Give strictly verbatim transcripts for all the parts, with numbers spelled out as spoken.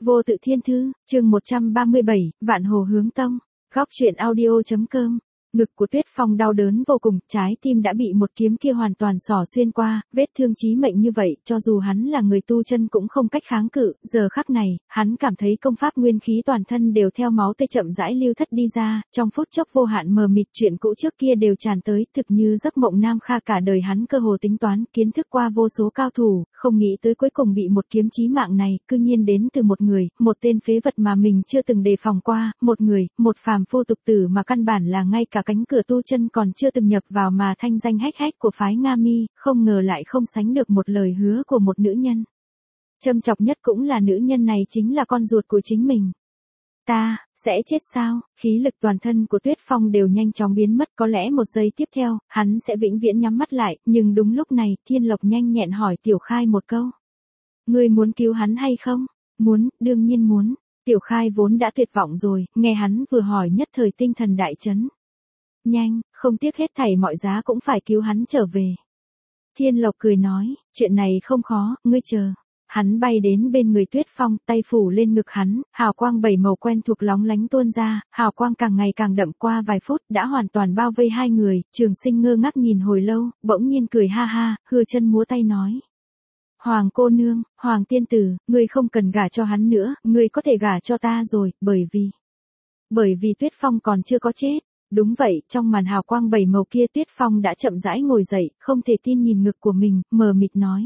Vô tự thiên thư, chương một trăm ba mươi bảy, Vạn Hồ Hướng Tông, góc truyện audio.com. Ngực của Tuyết Phong đau đớn vô cùng, trái tim đã bị một kiếm kia hoàn toàn xỏ xuyên qua, vết thương chí mệnh như vậy, cho dù hắn là người tu chân cũng không cách kháng cự, giờ khắc này, hắn cảm thấy công pháp nguyên khí toàn thân đều theo máu tê chậm rãi lưu thất đi ra, trong phút chốc vô hạn mờ mịt chuyện cũ trước kia đều tràn tới, thực như giấc mộng nam kha cả đời hắn cơ hồ tính toán, kiến thức qua vô số cao thủ, không nghĩ tới cuối cùng bị một kiếm chí mạng này, cư nhiên đến từ một người, một tên phế vật mà mình chưa từng đề phòng qua, một người, một phàm phu tục tử mà căn bản là ngay cả cánh cửa tu chân còn chưa từng nhập vào mà thanh danh hách hách của phái Nga Mi, không ngờ lại không sánh được một lời hứa của một nữ nhân. Châm chọc nhất cũng là nữ nhân này chính là con ruột của chính mình. Ta, sẽ chết sao? Khí lực toàn thân của Tuyết Phong đều nhanh chóng biến mất, có lẽ một giây tiếp theo, hắn sẽ vĩnh viễn nhắm mắt lại, nhưng đúng lúc này, Thiên Lộc nhanh nhẹn hỏi Tiểu Khai một câu. Ngươi muốn cứu hắn hay không? Muốn, đương nhiên muốn. Tiểu Khai vốn đã tuyệt vọng rồi, nghe hắn vừa hỏi nhất thời tinh thần đại chấn. Nhanh, không tiếc hết thảy mọi giá cũng phải cứu hắn trở về. Thiên Lộc cười nói, chuyện này không khó, ngươi chờ. Hắn bay đến bên người Tuyết Phong, tay phủ lên ngực hắn, hào quang bảy màu quen thuộc lóng lánh tuôn ra, hào quang càng ngày càng đậm, qua vài phút đã hoàn toàn bao vây hai người, Trường Sinh ngơ ngác nhìn hồi lâu, bỗng nhiên cười ha ha, hư chân múa tay nói. Hoàng cô nương, Hoàng tiên tử, ngươi không cần gả cho hắn nữa, ngươi có thể gả cho ta rồi, bởi vì... Bởi vì Tuyết Phong còn chưa có chết. Đúng vậy, trong màn hào quang bảy màu kia Tuyết Phong đã chậm rãi ngồi dậy, không thể tin nhìn ngực của mình, mờ mịt nói.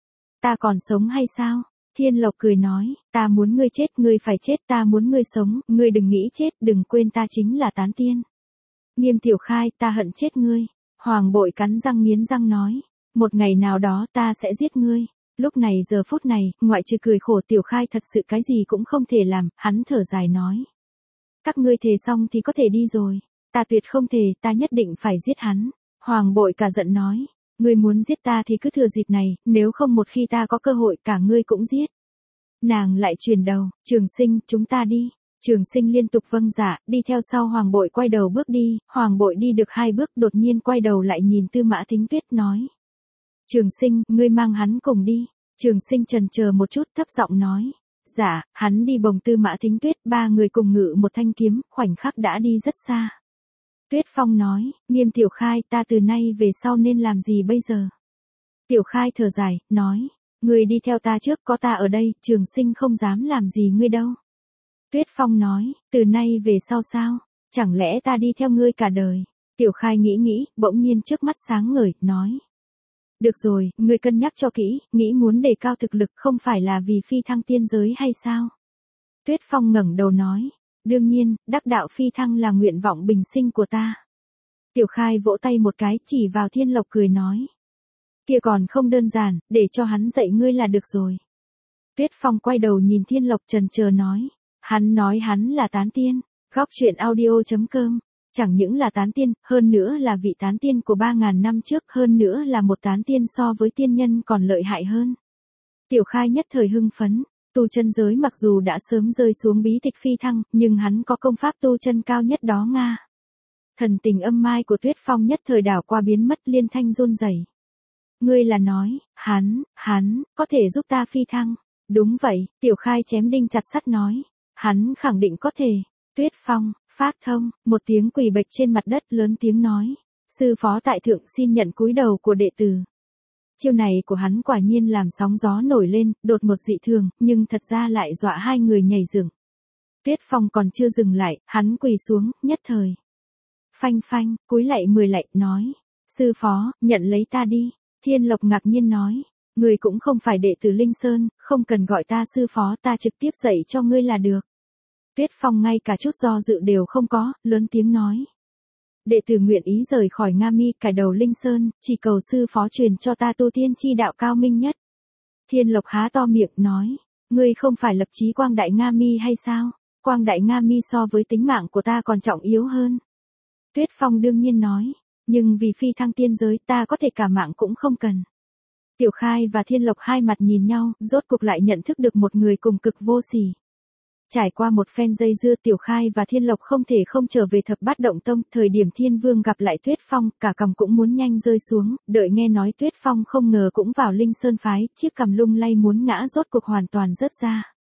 Ta còn sống hay sao? Thiên Lộc cười nói, ta muốn ngươi chết, ngươi phải chết, ta muốn ngươi sống, ngươi đừng nghĩ chết, đừng quên ta chính là tán tiên. Nghiêm Tiểu Khai, ta hận chết ngươi. Hoàng Bội cắn răng nghiến răng nói, một ngày nào đó ta sẽ giết ngươi. Lúc này giờ phút này, ngoại trừ cười khổ Tiểu Khai thật sự cái gì cũng không thể làm, hắn thở dài nói. Các ngươi thề xong thì có thể đi rồi. Ta tuyệt không thể, ta nhất định phải giết hắn. Hoàng Bội cả giận nói, ngươi muốn giết ta thì cứ thừa dịp này, nếu không một khi ta có cơ hội cả ngươi cũng giết. Nàng lại truyền đầu, Trường Sinh, chúng ta đi. Trường Sinh liên tục vâng dạ, đi theo sau Hoàng Bội quay đầu bước đi, Hoàng Bội đi được hai bước đột nhiên quay đầu lại nhìn Tư Mã Thính Tuyết nói. Trường Sinh, ngươi mang hắn cùng đi. Trường Sinh chần chờ một chút thấp giọng nói. Dạ, hắn đi bồng Tư Mã Thính Tuyết, ba người cùng ngự một thanh kiếm, khoảnh khắc đã đi rất xa. Tuyết Phong nói, Nghiêm Tiểu Khai, ta từ nay về sau nên làm gì bây giờ? Tiểu Khai thở dài, nói, ngươi đi theo ta trước, có ta ở đây, Trường Sinh không dám làm gì ngươi đâu. Tuyết Phong nói, từ nay về sau sao? Chẳng lẽ ta đi theo ngươi cả đời? Tiểu Khai nghĩ nghĩ, bỗng nhiên trước mắt sáng ngời, nói. Được rồi, ngươi cân nhắc cho kỹ, nghĩ muốn đề cao thực lực không phải là vì phi thăng tiên giới hay sao? Tuyết Phong ngẩng đầu nói. Đương nhiên, đắc đạo phi thăng là nguyện vọng bình sinh của ta. Tiểu Khai vỗ tay một cái, chỉ vào Thiên Lộc cười nói. Kia còn không đơn giản, để cho hắn dạy ngươi là được rồi. Tuyết Phong quay đầu nhìn Thiên Lộc trần chờ nói. Hắn nói hắn là tán tiên, góc truyện audio.com. Chẳng những là tán tiên, hơn nữa là vị tán tiên của ba ngàn năm trước, hơn nữa là một tán tiên so với tiên nhân còn lợi hại hơn. Tiểu Khai nhất thời hưng phấn. Tu chân giới mặc dù đã sớm rơi xuống bí tịch phi thăng, nhưng hắn có công pháp tu chân cao nhất đó Nga. Thần tình âm mai của Tuyết Phong nhất thời đảo qua biến mất liên thanh run rẩy. Ngươi là nói, hắn, hắn, có thể giúp ta phi thăng. Đúng vậy, Tiểu Khai chém đinh chặt sắt nói. Hắn khẳng định có thể. Tuyết Phong, phát thông, một tiếng quỳ bệch trên mặt đất lớn tiếng nói. Sư phó tại thượng xin nhận cúi đầu của đệ tử. Chiêu này của hắn quả nhiên làm sóng gió nổi lên, đột một dị thường, nhưng thật ra lại dọa hai người nhảy dựng. Tuyết Phong còn chưa dừng lại, hắn quỳ xuống, nhất thời. Phanh phanh, cúi lạy mười lạy, nói. Sư phó, nhận lấy ta đi. Thiên Lộc ngạc nhiên nói. Người cũng không phải đệ tử Linh Sơn, không cần gọi ta sư phó, ta trực tiếp dạy cho ngươi là được. Tuyết Phong ngay cả chút do dự đều không có, lớn tiếng nói. Đệ tử nguyện ý rời khỏi Nga Mi, cải đầu Linh Sơn, chỉ cầu sư phó truyền cho ta tu tiên chi đạo cao minh nhất. Thiên Lộc há to miệng nói, ngươi không phải lập chí Quang Đại Nga Mi hay sao? Quang Đại Nga Mi so với tính mạng của ta còn trọng yếu hơn. Tuyết Phong đương nhiên nói, nhưng vì phi thăng tiên giới ta có thể cả mạng cũng không cần. Tiểu Khai và Thiên Lộc hai mặt nhìn nhau, rốt cuộc lại nhận thức được một người cùng cực vô sỉ. Trải qua một phen dây dưa Tiểu Khai và Thiên Lộc không thể không trở về Thập Bát Động Tông, thời điểm Thiên Vương gặp lại Tuyết Phong, cả cằm cũng muốn nhanh rơi xuống, đợi nghe nói Tuyết Phong không ngờ cũng vào Linh Sơn phái, chiếc cằm lung lay muốn ngã rốt cuộc hoàn toàn rớt ra.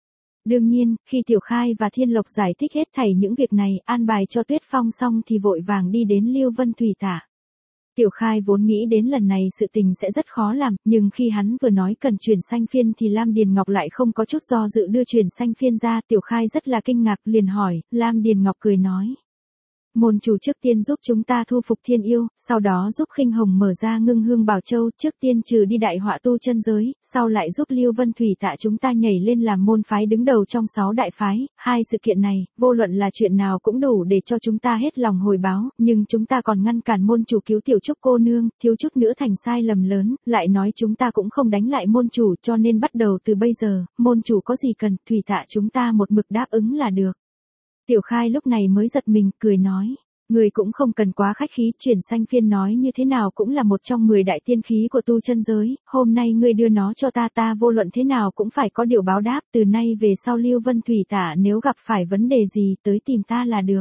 Đương nhiên, khi Tiểu Khai và Thiên Lộc giải thích hết thảy những việc này, an bài cho Tuyết Phong xong thì vội vàng đi đến Lưu Vân Thủy Tạ. Tiểu Khai vốn nghĩ đến lần này sự tình sẽ rất khó làm, nhưng khi hắn vừa nói cần chuyển xanh phiên thì Lam Điền Ngọc lại không có chút do dự đưa chuyển xanh phiên ra. Tiểu Khai rất là kinh ngạc liền hỏi, Lam Điền Ngọc cười nói. Môn chủ trước tiên giúp chúng ta thu phục Thiên Yêu, sau đó giúp Khinh Hồng mở ra Ngưng Hương Bảo Châu, trước tiên trừ đi đại họa tu chân giới, sau lại giúp Lưu Vân Thủy Tạ chúng ta nhảy lên làm môn phái đứng đầu trong sáu đại phái. Hai sự kiện này, vô luận là chuyện nào cũng đủ để cho chúng ta hết lòng hồi báo, nhưng chúng ta còn ngăn cản môn chủ cứu Tiểu Trúc cô nương, thiếu chút nữa thành sai lầm lớn, lại nói chúng ta cũng không đánh lại môn chủ, cho nên bắt đầu từ bây giờ, môn chủ có gì cần, Thủy Tạ chúng ta một mực đáp ứng là được. Tiểu Khai lúc này mới giật mình, cười nói, người cũng không cần quá khách khí, chuyển xanh phiên nói như thế nào cũng là một trong mười đại tiên khí của tu chân giới, hôm nay ngươi đưa nó cho ta ta vô luận thế nào cũng phải có điều báo đáp, từ nay về sau Lưu Vân Thủy Tạ nếu gặp phải vấn đề gì tới tìm ta là được.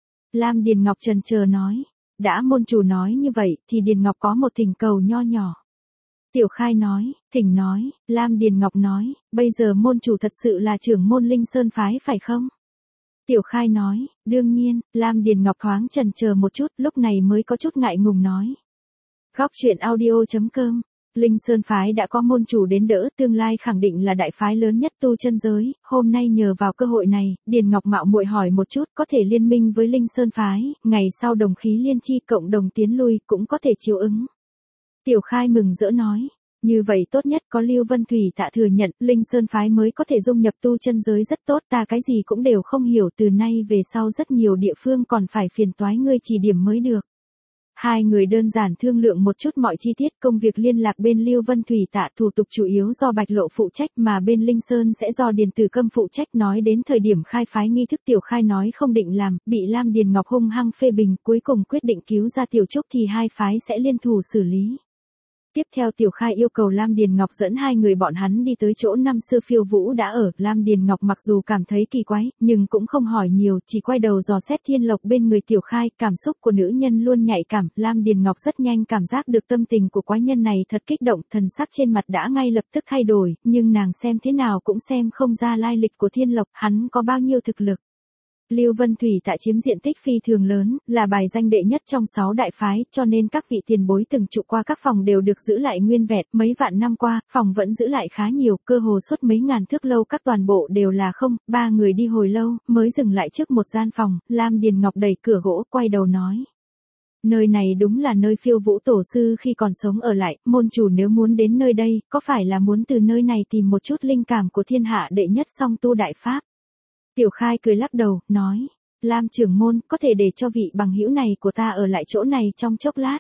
Lam Điền Ngọc chần chờ nói, đã môn chủ nói như vậy thì Điền Ngọc có một thỉnh cầu nho nhỏ. Tiểu Khai nói, thỉnh nói, Lam Điền Ngọc nói, bây giờ môn chủ thật sự là trưởng môn Linh Sơn phái phải không? Tiểu Khai nói, đương nhiên. Lam Điền Ngọc thoáng chần chờ một chút, lúc này mới có chút ngại ngùng nói. Góc truyện audio chấm com, Linh Sơn phái đã có môn chủ đến đỡ, tương lai khẳng định là đại phái lớn nhất tu chân giới, hôm nay nhờ vào cơ hội này, Điền Ngọc mạo muội hỏi một chút, có thể liên minh với Linh Sơn phái, ngày sau đồng khí liên chi cộng đồng tiến lui, cũng có thể chiếu ứng. Tiểu Khai mừng rỡ nói. Như vậy tốt nhất có Lưu Vân Thủy Tạ thừa nhận, Linh Sơn phái mới có thể dung nhập tu chân giới rất tốt, ta cái gì cũng đều không hiểu, từ nay về sau rất nhiều địa phương còn phải phiền toái ngươi chỉ điểm mới được. Hai người đơn giản thương lượng một chút mọi chi tiết, công việc liên lạc bên Lưu Vân Thủy Tạ thủ tục chủ yếu do Bạch Lộ phụ trách mà bên Linh Sơn sẽ do Điền Tử Câm phụ trách. Nói đến thời điểm khai phái nghi thức, Tiểu Khai nói không định làm, bị Lam Điền Ngọc hung hăng phê bình, cuối cùng quyết định cứu ra Tiểu Trúc thì hai phái sẽ liên thủ xử lý. Tiếp theo Tiểu Khai yêu cầu Lam Điền Ngọc dẫn hai người bọn hắn đi tới chỗ năm xưa Phiêu Vũ đã ở. Lam Điền Ngọc mặc dù cảm thấy kỳ quái, nhưng cũng không hỏi nhiều, chỉ quay đầu dò xét Thiên Lộc bên người Tiểu Khai. Cảm xúc của nữ nhân luôn nhạy cảm, Lam Điền Ngọc rất nhanh cảm giác được tâm tình của quái nhân này thật kích động, thần sắc trên mặt đã ngay lập tức thay đổi, nhưng nàng xem thế nào cũng xem không ra lai lịch của Thiên Lộc, hắn có bao nhiêu thực lực. Lưu Vân Thủy Tạ chiếm diện tích phi thường lớn, là bài danh đệ nhất trong sáu đại phái, cho nên các vị tiền bối từng trụ qua các phòng đều được giữ lại nguyên vẹn, mấy vạn năm qua, phòng vẫn giữ lại khá nhiều, cơ hồ suốt mấy ngàn thước lâu các toàn bộ đều là không, ba người đi hồi lâu, mới dừng lại trước một gian phòng, Lam Điền Ngọc đẩy cửa gỗ, quay đầu nói. Nơi này đúng là nơi Phiêu Vũ tổ sư khi còn sống ở lại, môn chủ nếu muốn đến nơi đây, có phải là muốn từ nơi này tìm một chút linh cảm của thiên hạ đệ nhất song tu đại pháp? Tiểu Khai cười lắc đầu, nói, Lam trưởng môn, có thể để cho vị bằng hữu này của ta ở lại chỗ này trong chốc lát.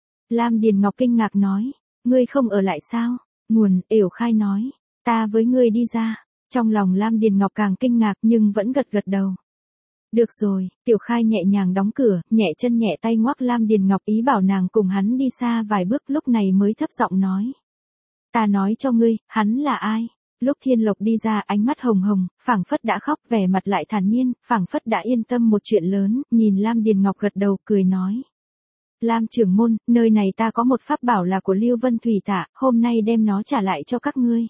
Lam Điền Ngọc kinh ngạc nói, ngươi không ở lại sao? Nguồn, Tiểu Khai nói, ta với ngươi đi ra. Trong lòng Lam Điền Ngọc càng kinh ngạc nhưng vẫn gật gật đầu. Được rồi, Tiểu Khai nhẹ nhàng đóng cửa, nhẹ chân nhẹ tay ngoắc Lam Điền Ngọc ý bảo nàng cùng hắn đi xa vài bước, lúc này mới thấp giọng nói. Ta nói cho ngươi, hắn là ai? Lúc Thiên Lộc đi ra, ánh mắt hồng hồng, phảng phất đã khóc, vẻ mặt lại thản nhiên, phảng phất đã yên tâm một chuyện lớn, nhìn Lam Điền Ngọc gật đầu, cười nói. Lam trưởng môn, nơi này ta có một pháp bảo là của Lưu Vân Thủy Tạ, hôm nay đem nó trả lại cho các ngươi.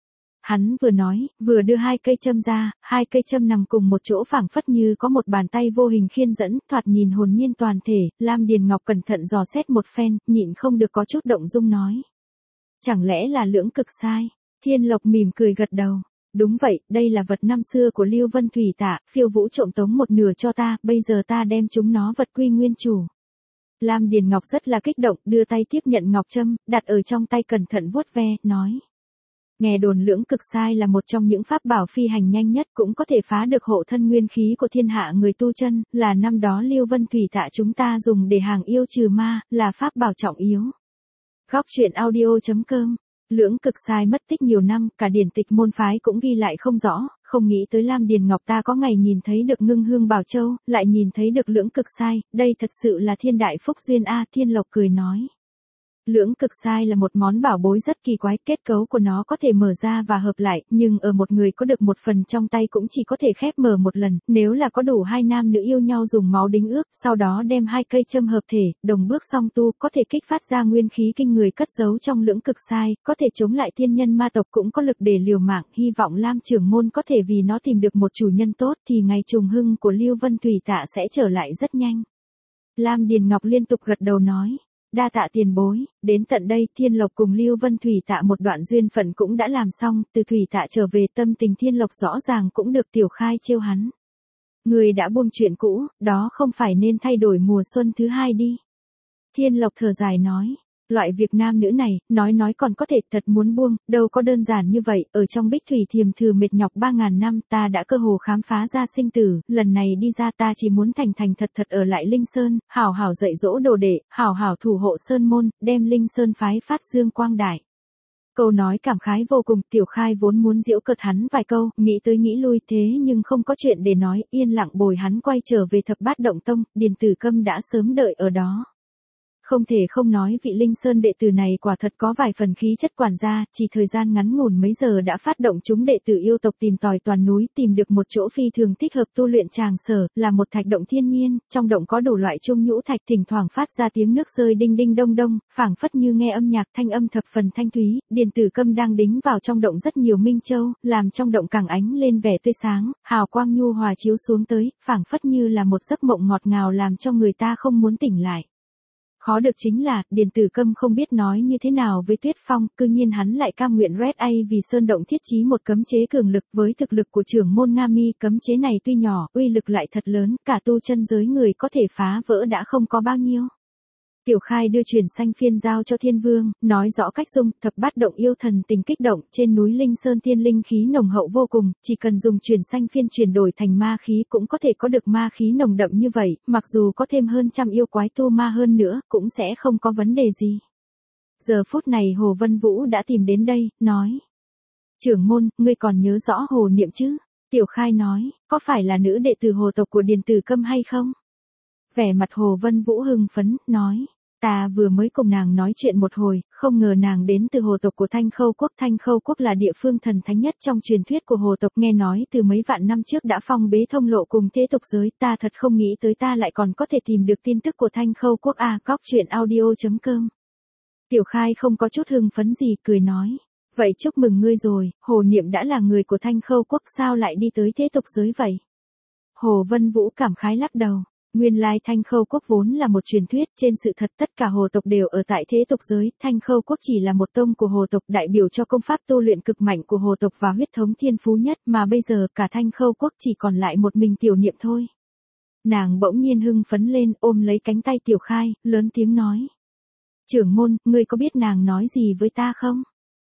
Hắn vừa nói, vừa đưa hai cây châm ra, hai cây châm nằm cùng một chỗ phảng phất như có một bàn tay vô hình khiên dẫn, thoạt nhìn hồn nhiên toàn thể. Lam Điền Ngọc cẩn thận dò xét một phen, nhịn không được có chút động dung nói. Chẳng lẽ là lưỡng cực sai? Thiên Lộc mỉm cười gật đầu. Đúng vậy, đây là vật năm xưa của Lưu Vân Thủy Tạ, Phiêu Vũ trộm tống một nửa cho ta, bây giờ ta đem chúng nó vật quy nguyên chủ. Lam Điền Ngọc rất là kích động, đưa tay tiếp nhận ngọc trâm, đặt ở trong tay cẩn thận vuốt ve, nói. Nghe đồn lưỡng cực sai là một trong những pháp bảo phi hành nhanh nhất, cũng có thể phá được hộ thân nguyên khí của thiên hạ người tu chân, là năm đó Lưu Vân Thủy Tạ chúng ta dùng để hàng yêu trừ ma, là pháp bảo trọng yếu. Góc truyện audio chấm com. Lưỡng cực sai mất tích nhiều năm, cả điển tịch môn phái cũng ghi lại không rõ, không nghĩ tới Lam Điền Ngọc ta có ngày nhìn thấy được Ngưng Hương Bảo Châu, lại nhìn thấy được lưỡng cực sai, đây thật sự là thiên đại phúc duyên a. Thiên Lộc cười nói. Lưỡng cực sai là một món bảo bối rất kỳ quái, kết cấu của nó có thể mở ra và hợp lại, nhưng ở một người có được một phần trong tay cũng chỉ có thể khép mở một lần, nếu là có đủ hai nam nữ yêu nhau dùng máu đính ước, sau đó đem hai cây châm hợp thể, đồng bước song tu, có thể kích phát ra nguyên khí kinh người cất giấu trong lưỡng cực sai, có thể chống lại thiên nhân ma tộc cũng có lực để liều mạng, hy vọng Lam trưởng môn có thể vì nó tìm được một chủ nhân tốt thì ngày trùng hưng của Lưu Vân Thủy Tạ sẽ trở lại rất nhanh. Lam Điền Ngọc liên tục gật đầu nói. Đa tạ tiền bối, đến tận đây Thiên Lộc cùng Lưu Vân Thủy Tạ một đoạn duyên phận cũng đã làm xong, từ Thủy Tạ trở về tâm tình Thiên Lộc rõ ràng cũng được Tiểu Khai trêu hắn. Người đã buông chuyện cũ, đó không phải nên thay đổi mùa xuân thứ hai đi. Thiên Lộc thở dài nói. Loại việc nam nữ này, nói nói còn có thể thật muốn buông, đâu có đơn giản như vậy, ở trong Bích Thủy Thiềm Thử mệt nhọc ba ngàn năm ta đã cơ hồ khám phá ra sinh tử, lần này đi ra ta chỉ muốn thành thành thật thật ở lại Linh Sơn, hảo hảo dạy dỗ đồ đệ, hảo hảo thủ hộ Sơn môn, đem Linh Sơn phái phát dương quang đại. Câu nói cảm khái vô cùng, Tiểu Khai vốn muốn giễu cợt hắn vài câu, nghĩ tới nghĩ lui thế nhưng không có chuyện để nói, yên lặng bồi hắn quay trở về Thập Bát Động Tông, Điền Tử Câm đã sớm đợi ở đó. Không thể không nói vị Linh Sơn đệ tử này quả thật có vài phần khí chất quản gia, chỉ thời gian ngắn ngủn mấy giờ đã phát động chúng đệ tử yêu tộc tìm tòi toàn núi, tìm được một chỗ phi thường thích hợp tu luyện tràng sở, là một thạch động thiên nhiên, trong động có đủ loại trung nhũ thạch, thỉnh thoảng phát ra tiếng nước rơi đinh đinh đông đông, phảng phất như nghe âm nhạc, thanh âm thập phần thanh thúy. Điền Tử Câm đang đính vào trong động rất nhiều minh châu, làm trong động càng ánh lên vẻ tươi sáng, hào quang nhu hòa chiếu xuống tới, phảng phất như là một giấc mộng ngọt ngào làm cho người ta không muốn tỉnh lại. Khó được chính là, Điền Tử Câm không biết nói như thế nào với Tuyết Phong, cư nhiên hắn lại cam nguyện Red A vì Sơn Động thiết trí một cấm chế cường lực, với thực lực của trưởng môn Nga Mi, cấm chế này tuy nhỏ, uy lực lại thật lớn, cả tu chân giới người có thể phá vỡ đã không có bao nhiêu. Tiểu Khai đưa truyền xanh phiên giao cho Thiên Vương, nói rõ cách dùng, Thập Bát Động yêu thần tình kích động, trên núi Linh Sơn tiên linh khí nồng hậu vô cùng, chỉ cần dùng truyền xanh phiên chuyển đổi thành ma khí cũng có thể có được ma khí nồng đậm như vậy, mặc dù có thêm hơn trăm yêu quái tu ma hơn nữa, cũng sẽ không có vấn đề gì. Giờ phút này Hồ Vân Vũ đã tìm đến đây, nói. Trưởng môn, ngươi còn nhớ rõ Hồ Niệm chứ? Tiểu Khai nói, có phải là nữ đệ tử Hồ tộc của Điền Tử Câm hay không? Vẻ mặt Hồ Vân Vũ hưng phấn, nói. Ta vừa mới cùng nàng nói chuyện một hồi, không ngờ nàng đến từ hồ tộc của Thanh Khâu Quốc. Thanh Khâu Quốc là địa phương thần thánh nhất trong truyền thuyết của hồ tộc, nghe nói từ mấy vạn năm trước đã phong bế thông lộ cùng thế tục giới, ta thật không nghĩ tới ta lại còn có thể tìm được tin tức của Thanh Khâu Quốc. A Cóc Truyện Audio chấm com. Tiểu Khai không có chút hưng phấn gì, cười nói. Vậy chúc mừng ngươi rồi, Hồ Niệm đã là người của Thanh Khâu Quốc, sao lại đi tới thế tục giới vậy? Hồ Vân Vũ cảm khái lắc đầu. Nguyên lai Thanh Khâu Quốc vốn là một truyền thuyết, trên sự thật tất cả hồ tộc đều ở tại thế tục giới, Thanh Khâu Quốc chỉ là một tông của hồ tộc, đại biểu cho công pháp tu luyện cực mạnh của hồ tộc và huyết thống thiên phú nhất, mà bây giờ cả Thanh Khâu Quốc chỉ còn lại một mình Tiểu Niệm thôi. Nàng bỗng nhiên hưng phấn lên, ôm lấy cánh tay Tiểu Khai, lớn tiếng nói. Trưởng môn, ngươi có biết nàng nói gì với ta không?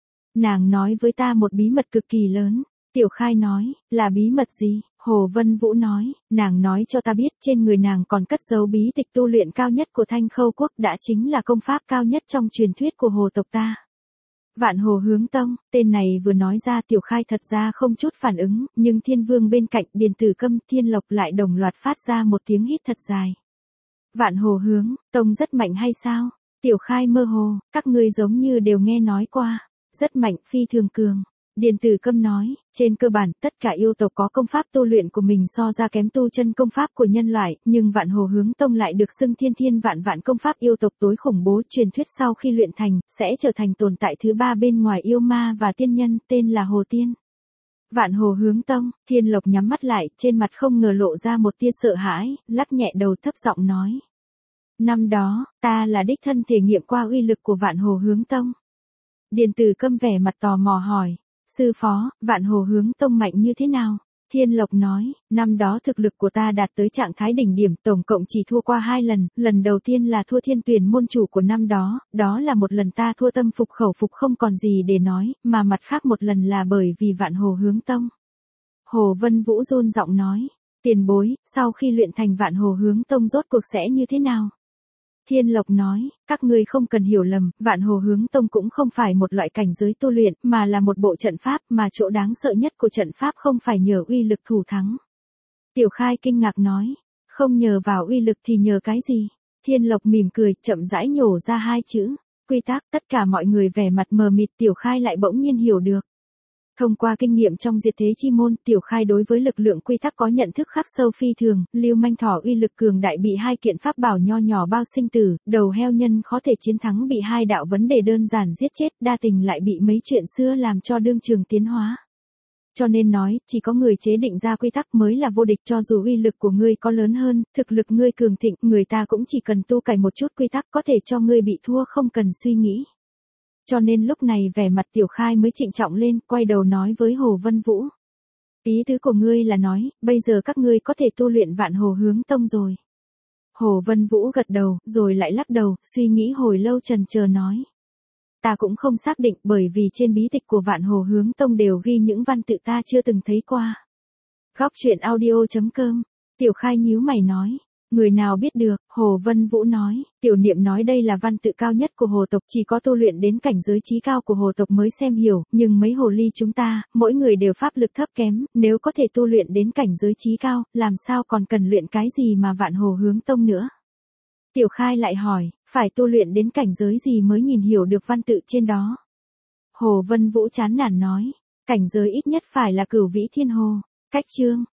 Nàng nói với ta một bí mật cực kỳ lớn. Tiểu Khai nói, là bí mật gì? Hồ Vân Vũ nói, nàng nói cho ta biết trên người nàng còn cất giấu bí tịch tu luyện cao nhất của Thanh Khâu Quốc, đã chính là công pháp cao nhất trong truyền thuyết của hồ tộc ta. Vạn Hồ Hướng Tông, tên này vừa nói ra Tiểu Khai thật ra không chút phản ứng, nhưng Thiên Vương bên cạnh Điền Tử Câm, Thiên Lộc lại đồng loạt phát ra một tiếng hít thật dài. Vạn Hồ Hướng Tông rất mạnh hay sao? Tiểu Khai mơ hồ, các ngươi giống như đều nghe nói qua. Rất mạnh, phi thường cường. Điền Tử Câm nói, trên cơ bản, tất cả yêu tộc có công pháp tu luyện của mình so ra kém tu chân công pháp của nhân loại, nhưng Vạn Hồ Hướng Tông lại được xưng thiên thiên vạn vạn công pháp yêu tộc tối khủng bố, truyền thuyết sau khi luyện thành, sẽ trở thành tồn tại thứ ba bên ngoài yêu ma và tiên nhân, tên là Hồ Tiên. Vạn Hồ Hướng Tông, Thiên Lộc nhắm mắt lại, trên mặt không ngờ lộ ra một tia sợ hãi, lắc nhẹ đầu thấp giọng nói. Năm đó, ta là đích thân thể nghiệm qua uy lực của Vạn Hồ Hướng Tông. Điền Tử Câm vẻ mặt tò mò hỏi. Sư phó, Vạn Hồ Hướng Tông mạnh như thế nào? Thiên Lộc nói, năm đó thực lực của ta đạt tới trạng thái đỉnh điểm, tổng cộng chỉ thua qua hai lần, lần đầu tiên là thua Thiên Tuyền môn chủ của năm đó, đó là một lần ta thua tâm phục khẩu phục không còn gì để nói, mà mặt khác một lần là bởi vì Vạn Hồ Hướng Tông. Hồ Vân Vũ run giọng nói, tiền bối, sau khi luyện thành Vạn Hồ Hướng Tông rốt cuộc sẽ như thế nào? Thiên Lộc nói, các ngươi không cần hiểu lầm, Vạn Hồ Hướng Tông cũng không phải một loại cảnh giới tu luyện, mà là một bộ trận pháp, mà chỗ đáng sợ nhất của trận pháp không phải nhờ uy lực thủ thắng. Tiểu Khai kinh ngạc nói, không nhờ vào uy lực thì nhờ cái gì? Thiên Lộc mỉm cười, chậm rãi nhổ ra hai chữ, quy tắc, tất cả mọi người vẻ mặt mờ mịt. Tiểu Khai lại bỗng nhiên hiểu được. Thông qua kinh nghiệm trong diệt thế chi môn, Tiểu Khai đối với lực lượng quy tắc có nhận thức khắc sâu phi thường. Lưu manh thỏ uy lực cường đại bị hai kiện pháp bảo nho nhỏ bao sinh tử, đầu heo nhân khó thể chiến thắng bị hai đạo vấn đề đơn giản giết chết, đa tình lại bị mấy chuyện xưa làm cho đương trường tiến hóa. Cho nên nói, chỉ có người chế định ra quy tắc mới là vô địch. Cho dù uy lực của ngươi có lớn hơn, thực lực ngươi cường thịnh, người ta cũng chỉ cần tu cải một chút quy tắc có thể cho ngươi bị thua không cần suy nghĩ. Cho nên lúc này vẻ mặt Tiểu Khai mới trịnh trọng lên, quay đầu nói với Hồ Vân Vũ. Ý tứ của ngươi là nói, bây giờ các ngươi có thể tu luyện Vạn Hồ Hướng Tông rồi. Hồ Vân Vũ gật đầu, rồi lại lắc đầu, suy nghĩ hồi lâu trần chờ nói. Ta cũng không xác định, bởi vì trên bí tịch của Vạn Hồ Hướng Tông đều ghi những văn tự ta chưa từng thấy qua. Góc truyện audio chấm com. Tiểu Khai nhíu mày nói. Người nào biết được, Hồ Vân Vũ nói, tiểu niệm nói đây là văn tự cao nhất của hồ tộc, chỉ có tu luyện đến cảnh giới trí cao của hồ tộc mới xem hiểu, nhưng mấy hồ ly chúng ta, mỗi người đều pháp lực thấp kém, nếu có thể tu luyện đến cảnh giới trí cao, làm sao còn cần luyện cái gì mà Vạn Hồ Hướng Tông nữa. Tiểu Khai lại hỏi, phải tu luyện đến cảnh giới gì mới nhìn hiểu được văn tự trên đó. Hồ Vân Vũ chán nản nói, cảnh giới ít nhất phải là Cửu Vĩ Thiên Hồ. Cách chương